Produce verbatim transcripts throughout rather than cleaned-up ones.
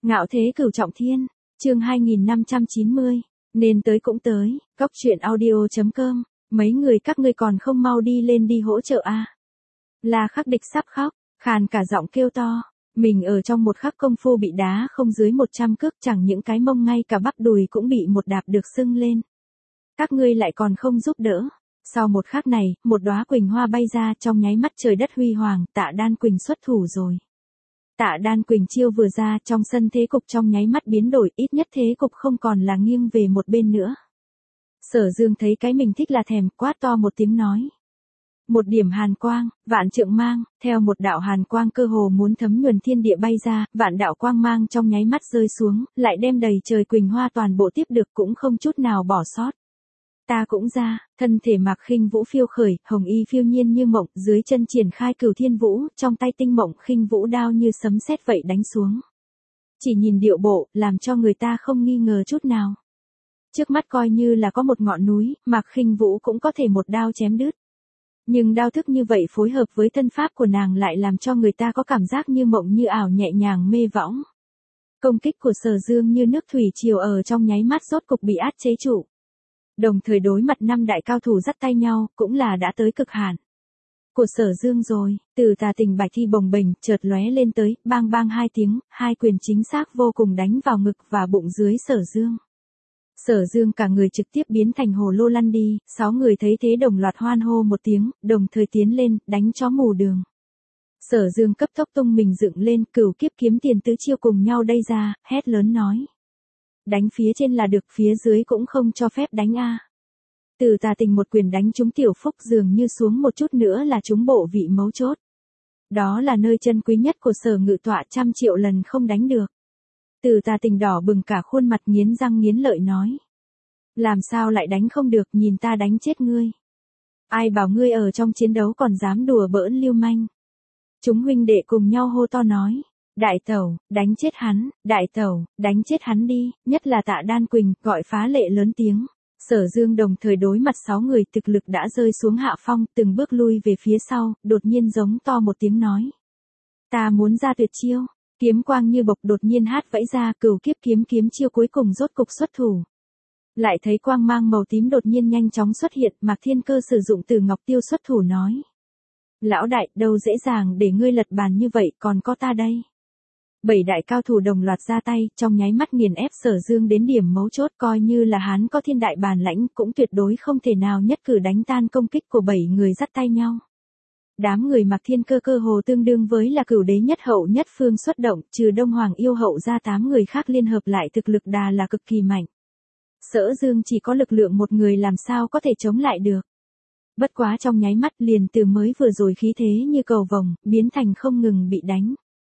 Ngạo thế cửu trọng thiên, chương hai nghìn năm trăm chín mươi, nên tới cũng tới, cóc truyện audio chấm com, mấy người các ngươi còn không mau đi lên đi hỗ trợ a. La Khắc Địch sắp khóc, khàn cả giọng kêu to, mình ở trong một khắc công phu bị đá không dưới một trăm cước, chẳng những cái mông ngay cả bắp đùi cũng bị một đạp được sưng lên. Các ngươi lại còn không giúp đỡ. Sau một khắc này, một đóa quỳnh hoa bay ra, trong nháy mắt trời đất huy hoàng, Tạ Đan Quỳnh xuất thủ rồi. Tạ Đan Quỳnh chiêu vừa ra, trong sân thế cục trong nháy mắt biến đổi, ít nhất thế cục không còn là nghiêng về một bên nữa. Sở Dương thấy cái mình thích là thèm, quát to một tiếng nói. Một điểm hàn quang, vạn trượng mang, theo một đạo hàn quang cơ hồ muốn thấm nhuần thiên địa bay ra, vạn đạo quang mang trong nháy mắt rơi xuống, lại đem đầy trời quỳnh hoa toàn bộ tiếp được, cũng không chút nào bỏ sót. Ta cũng ra, thân thể Mạc Khinh Vũ phiêu khởi, hồng y phiêu nhiên như mộng, dưới chân triển khai Cửu Thiên Vũ, trong tay tinh mộng khinh vũ đao như sấm sét vậy đánh xuống. Chỉ nhìn điệu bộ, làm cho người ta không nghi ngờ chút nào. Trước mắt coi như là có một ngọn núi, Mạc Khinh Vũ cũng có thể một đao chém đứt. Nhưng đao thức như vậy phối hợp với thân pháp của nàng lại làm cho người ta có cảm giác như mộng như ảo, nhẹ nhàng mê võng. Công kích của Sở Dương như nước thủy triều ở trong nháy mắt rốt cục bị áp chế trụ. Đồng thời đối mặt năm đại cao thủ dắt tay nhau, cũng là đã tới cực hạn của Sở Dương rồi. Từ Tà Tình bạch thi bồng bềnh chợt lóe lên tới, bang bang hai tiếng, hai quyền chính xác vô cùng đánh vào ngực và bụng dưới Sở Dương. Sở Dương cả người trực tiếp biến thành hồ lô lăn đi, sáu người thấy thế đồng loạt hoan hô một tiếng, đồng thời tiến lên, đánh chó mù đường. Sở Dương cấp tốc tung mình dựng lên, Cửu Kiếp kiếm tiền tứ chiêu cùng nhau đây ra, hét lớn nói. Đánh phía trên là được, phía dưới cũng không cho phép đánh a. Từ Tà Tình một quyền đánh trúng Tiểu Phúc, dường như xuống một chút nữa là trúng bộ vị mấu chốt. Đó là nơi chân quý nhất của Sở Ngự Tọa, trăm triệu lần không đánh được. Từ Tà Tình đỏ bừng cả khuôn mặt, nghiến răng nghiến lợi nói. Làm sao lại đánh không được, nhìn ta đánh chết ngươi. Ai bảo ngươi ở trong chiến đấu còn dám đùa bỡn lưu manh. Chúng huynh đệ cùng nhau hô to nói. Đại tẩu, đánh chết hắn, đại tẩu, đánh chết hắn đi, nhất là Tạ Đan Quỳnh, gọi phá lệ lớn tiếng. Sở Dương đồng thời đối mặt sáu người, thực lực đã rơi xuống hạ phong, từng bước lui về phía sau, đột nhiên giống to một tiếng nói. Ta muốn ra tuyệt chiêu, kiếm quang như bộc đột nhiên hát vẫy ra, Cửu Kiếp kiếm kiếm chiêu cuối cùng rốt cục xuất thủ. Lại thấy quang mang màu tím đột nhiên nhanh chóng xuất hiện, Mạc Thiên Cơ sử dụng Từ Ngọc Tiêu xuất thủ nói. Lão đại, đâu dễ dàng để ngươi lật bàn như vậy, còn có ta đây. Bảy đại cao thủ đồng loạt ra tay, trong nháy mắt nghiền ép Sở Dương đến điểm mấu chốt, coi như là hắn có thiên đại bản lãnh cũng tuyệt đối không thể nào nhất cử đánh tan công kích của bảy người dắt tay nhau. Đám người Mạc Thiên Cơ cơ hồ tương đương với là cửu đế nhất hậu nhất phương xuất động, trừ Đông Hoàng yêu hậu ra tám người khác liên hợp lại thực lực đà là cực kỳ mạnh. Sở Dương chỉ có lực lượng một người làm sao có thể chống lại được. Bất quá trong nháy mắt liền từ mới vừa rồi khí thế như cầu vồng, biến thành không ngừng bị đánh.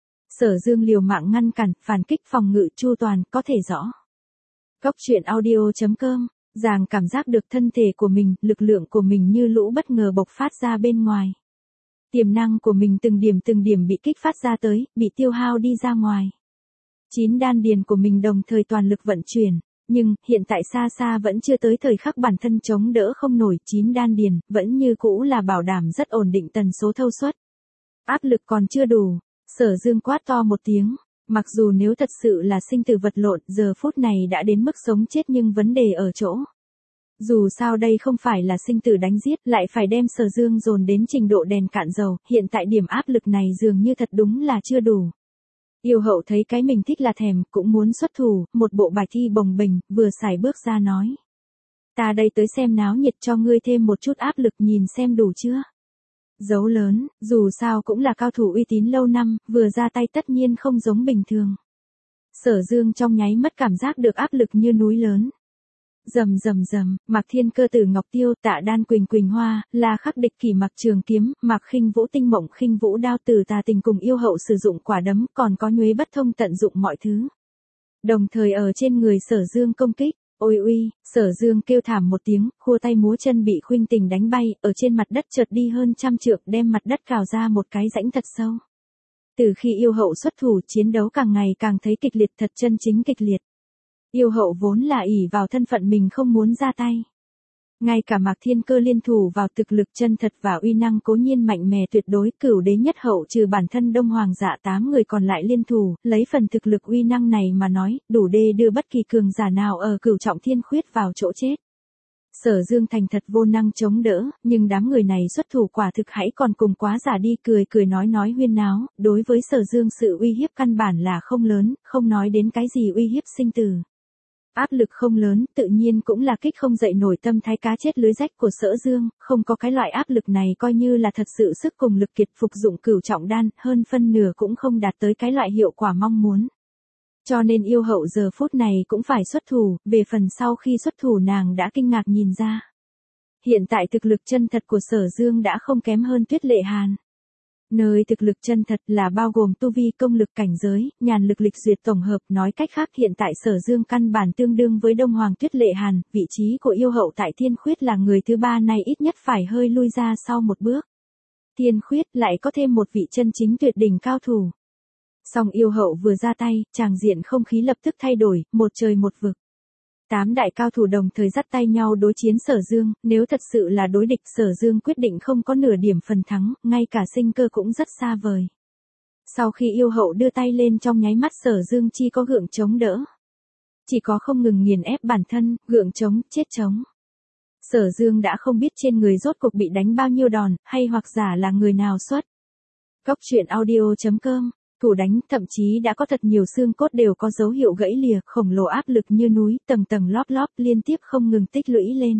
Sở Dương liều mạng ngăn cản, phản kích phòng ngự chu toàn, có thể rõ. Cóc truyện audio chấm com, Giàng cảm giác được thân thể của mình, lực lượng của mình như lũ bất ngờ bộc phát ra bên ngoài. Tiềm năng của mình từng điểm từng điểm bị kích phát ra tới, bị tiêu hao đi ra ngoài. Chín đan điền của mình đồng thời toàn lực vận chuyển, nhưng hiện tại xa xa vẫn chưa tới thời khắc bản thân chống đỡ không nổi, chín đan điền vẫn như cũ là bảo đảm rất ổn định tần số thâu suất. Áp lực còn chưa đủ. Sở Dương quát to một tiếng, mặc dù nếu thật sự là sinh tử vật lộn, giờ phút này đã đến mức sống chết, nhưng vấn đề ở chỗ. Dù sao đây không phải là sinh tử đánh giết, lại phải đem Sở Dương dồn đến trình độ đèn cạn dầu, hiện tại điểm áp lực này dường như thật đúng là chưa đủ. Yêu hậu thấy cái mình thích là thèm, cũng muốn xuất thủ, một bộ bài thi bồng bềnh, vừa xài bước ra nói. Ta đây tới xem náo nhiệt, cho ngươi thêm một chút áp lực, nhìn xem đủ chưa. Dấu lớn, dù sao cũng là cao thủ uy tín lâu năm, vừa ra tay tất nhiên không giống bình thường. Sở Dương trong nháy mắt cảm giác được áp lực như núi lớn. Rầm rầm rầm, Mạc Thiên Cơ Từ Ngọc Tiêu, Tạ Đan Quỳnh Quỳnh Hoa, La Khắc Địch Kỷ Mặc Trường Kiếm, Mạc Khinh Vũ Tinh Mộng Khinh Vũ Đao, Từ Tà Tình cùng yêu hậu sử dụng quả đấm, còn có Nhuế Bất Thông tận dụng mọi thứ. Đồng thời ở trên người Sở Dương công kích. Ôi uy, Sở Dương kêu thảm một tiếng, khua tay múa chân bị Khuynh Tình đánh bay, ở trên mặt đất trượt đi hơn trăm trượng, đem mặt đất cào ra một cái rãnh thật sâu. Từ khi yêu hậu xuất thủ, chiến đấu càng ngày càng thấy kịch liệt, thật chân chính kịch liệt. Yêu hậu vốn là ỷ vào thân phận mình không muốn ra tay. Ngay cả Mạc Thiên Cơ liên thủ vào thực lực chân thật và uy năng cố nhiên mạnh mẽ tuyệt đối, cửu đế nhất hậu trừ bản thân Đông Hoàng Dạ tám người còn lại liên thủ, lấy phần thực lực uy năng này mà nói, đủ để đưa bất kỳ cường giả nào ở cửu trọng thiên khuyết vào chỗ chết. Sở Dương thành thật vô năng chống đỡ, nhưng đám người này xuất thủ quả thực hãy còn cùng quá giả đi, cười cười nói nói huyên náo, đối với Sở Dương sự uy hiếp căn bản là không lớn, không nói đến cái gì uy hiếp sinh tử. Áp lực không lớn, tự nhiên cũng là kích không dậy nổi tâm thái cá chết lưới rách của Sở Dương, không có cái loại áp lực này coi như là thật sự sức cùng lực kiệt phục dụng cửu trọng đan, hơn phân nửa cũng không đạt tới cái loại hiệu quả mong muốn. Cho nên yêu hậu giờ phút này cũng phải xuất thủ, về phần sau khi xuất thủ nàng đã kinh ngạc nhìn ra. Hiện tại thực lực chân thật của Sở Dương đã không kém hơn Tuyết Lệ Hàn. Nơi thực lực chân thật là bao gồm tu vi, công lực, cảnh giới, nhàn lực, lịch duyệt tổng hợp, nói cách khác hiện tại Sở Dương căn bản tương đương với Đông Hoàng Tuyết Lệ Hàn, vị trí của yêu hậu tại Thiên Khuyết là người thứ ba này ít nhất phải hơi lui ra sau một bước. Thiên Khuyết lại có thêm một vị chân chính tuyệt đỉnh cao thủ. Song yêu hậu vừa ra tay, tràng diện không khí lập tức thay đổi, một trời một vực. Tám đại cao thủ đồng thời dắt tay nhau đối chiến Sở Dương, nếu thật sự là đối địch Sở Dương quyết định không có nửa điểm phần thắng, ngay cả sinh cơ cũng rất xa vời. Sau khi yêu hậu đưa tay lên trong nháy mắt Sở Dương chi có gượng chống đỡ. Chỉ có không ngừng nghiền ép bản thân, gượng chống, chết chống. Sở Dương đã không biết trên người rốt cuộc bị đánh bao nhiêu đòn, hay hoặc giả là người nào xuất. Cốc truyện audio chấm com Thủ đánh, thậm chí đã có thật nhiều xương cốt đều có dấu hiệu gãy lìa, khổng lồ áp lực như núi, tầng tầng lóp lóp liên tiếp không ngừng tích lũy lên.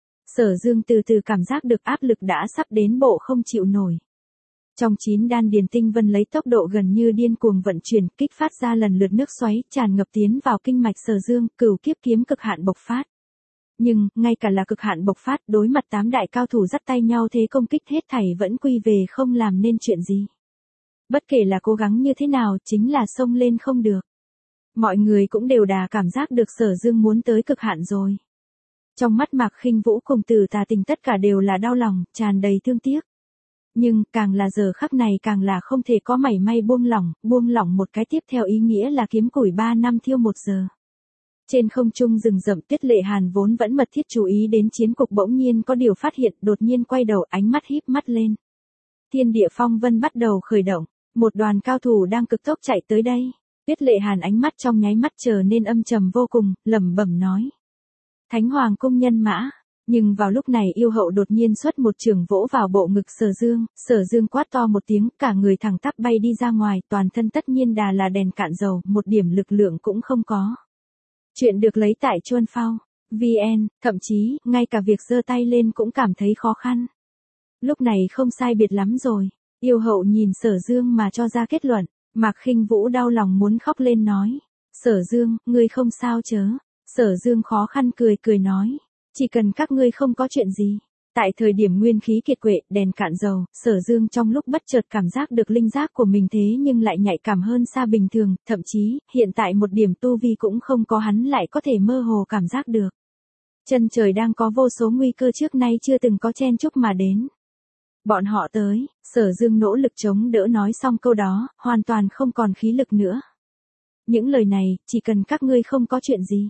Sở Dương từ từ cảm giác được áp lực đã sắp đến bộ không chịu nổi. Trong chín đan điền tinh vân lấy tốc độ gần như điên cuồng vận chuyển, kích phát ra lần lượt nước xoáy, tràn ngập tiến vào kinh mạch Sở Dương, cửu kiếp kiếm cực hạn bộc phát. Nhưng, ngay cả là cực hạn bộc phát, đối mặt tám đại cao thủ dắt tay nhau thế công kích hết thảy vẫn quy về không làm nên chuyện gì. Bất kể là cố gắng như thế nào, chính là xông lên không được. Mọi người cũng đều đà cảm giác được Sở Dương muốn tới cực hạn rồi. Trong mắt Mạc Khinh Vũ cùng Từ Tà Tình tất cả đều là đau lòng, tràn đầy thương tiếc. Nhưng, càng là giờ khắc này càng là không thể có mảy may buông lỏng, buông lỏng một cái tiếp theo ý nghĩa là kiếm củi ba năm thiêu một giờ. Trên không trung rừng rậm Tuyết Lệ Hàn vốn vẫn mật thiết chú ý đến chiến cục bỗng nhiên có điều phát hiện, đột nhiên quay đầu, ánh mắt híp mắt lên. Thiên địa phong vân bắt đầu khởi động. Một đoàn cao thủ đang cực tốc chạy tới đây. Tuyết Lệ Hàn ánh mắt trong nháy mắt trở nên âm trầm vô cùng, lẩm bẩm nói. Thánh Hoàng cung nhân mã. Nhưng vào lúc này yêu hậu đột nhiên xuất một trường vỗ vào bộ ngực Sở Dương, Sở Dương quát to một tiếng, cả người thẳng tắp bay đi ra ngoài, toàn thân tất nhiên đà là đèn cạn dầu, một điểm lực lượng cũng không có. Chuyện được lấy tại Chuan Phao, vê en, thậm chí, ngay cả việc giơ tay lên cũng cảm thấy khó khăn. Lúc này không sai biệt lắm rồi. Yêu hậu nhìn Sở Dương mà cho ra kết luận, Mạc Khinh Vũ đau lòng muốn khóc lên nói. Sở Dương, ngươi không sao chớ. Sở Dương khó khăn cười cười nói. Chỉ cần các ngươi không có chuyện gì. Tại thời điểm nguyên khí kiệt quệ, đèn cạn dầu, Sở Dương trong lúc bất chợt cảm giác được linh giác của mình thế nhưng lại nhạy cảm hơn xa bình thường, thậm chí, hiện tại một điểm tu vi cũng không có hắn lại có thể mơ hồ cảm giác được. Chân trời đang có vô số nguy cơ trước nay chưa từng có chen chúc mà đến. Bọn họ tới, Sở Dương nỗ lực chống đỡ nói xong câu đó, hoàn toàn không còn khí lực nữa. Những lời này, chỉ cần các ngươi không có chuyện gì.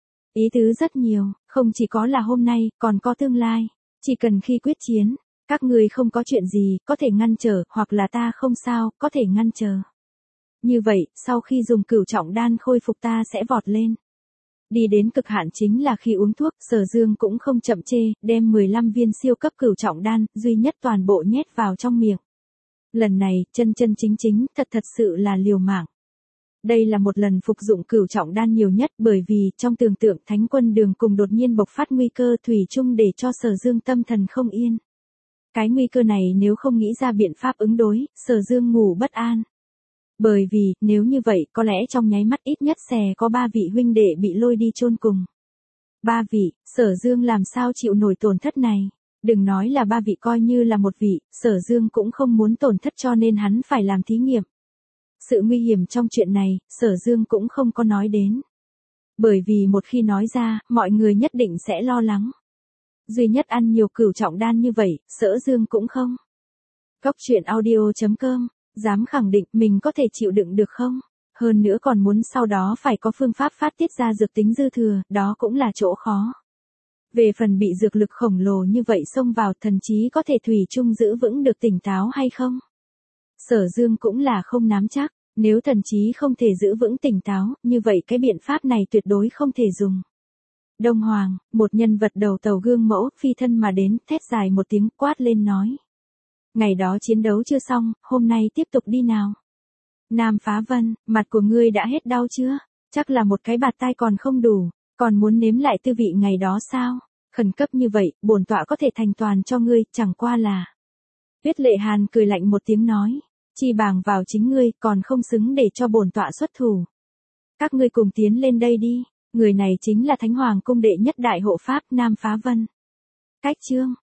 Ý tứ rất nhiều, không chỉ có là hôm nay, còn có tương lai. Chỉ cần khi quyết chiến, các ngươi không có chuyện gì, có thể ngăn trở, hoặc là ta không sao, có thể ngăn trở. Như vậy, sau khi dùng cửu trọng đan khôi phục ta sẽ vọt lên. Đi đến cực hạn chính là khi uống thuốc, Sở Dương cũng không chậm chê, đem mười lăm viên siêu cấp cửu trọng đan, duy nhất toàn bộ nhét vào trong miệng. Lần này, chân chân chính chính, thật thật sự là liều mạng. Đây là một lần phục dụng cửu trọng đan nhiều nhất bởi vì, trong tưởng tượng Thánh Quân Đường cùng đột nhiên bộc phát nguy cơ thủy chung để cho Sở Dương tâm thần không yên. Cái nguy cơ này nếu không nghĩ ra biện pháp ứng đối, Sở Dương ngủ bất an. Bởi vì, nếu như vậy, có lẽ trong nháy mắt ít nhất sẽ có ba vị huynh đệ bị lôi đi chôn cùng. Ba vị, Sở Dương làm sao chịu nổi tổn thất này? Đừng nói là ba vị, coi như là một vị, Sở Dương cũng không muốn tổn thất cho nên hắn phải làm thí nghiệm. Sự nguy hiểm trong chuyện này, Sở Dương cũng không có nói đến. Bởi vì một khi nói ra, mọi người nhất định sẽ lo lắng. Duy nhất ăn nhiều cửu trọng đan như vậy, Sở Dương cũng không. Cốc truyện audio chấm com Dám khẳng định mình có thể chịu đựng được không? Hơn nữa còn muốn sau đó phải có phương pháp phát tiết ra dược tính dư thừa, đó cũng là chỗ khó. Về phần bị dược lực khổng lồ như vậy xông vào, thần chí có thể thủy chung giữ vững được tỉnh táo hay không? Sở Dương cũng là không nắm chắc, nếu thần chí không thể giữ vững tỉnh táo, như vậy cái biện pháp này tuyệt đối không thể dùng. Đông Hoàng, một nhân vật đầu tàu gương mẫu, phi thân mà đến, thét dài một tiếng, quát lên nói. Ngày đó chiến đấu chưa xong, hôm nay tiếp tục đi nào. Nam Phá Vân, mặt của ngươi đã hết đau chưa? Chắc là một cái bạt tai còn không đủ, còn muốn nếm lại tư vị ngày đó sao? Khẩn cấp như vậy, bổn tọa có thể thành toàn cho ngươi, chẳng qua là. Tuyết Lệ Hàn cười lạnh một tiếng nói, chi bằng vào chính ngươi, còn không xứng để cho bổn tọa xuất thủ. Các ngươi cùng tiến lên đây đi, người này chính là Thánh Hoàng cung đệ nhất đại hộ pháp Nam Phá Vân. Cách chương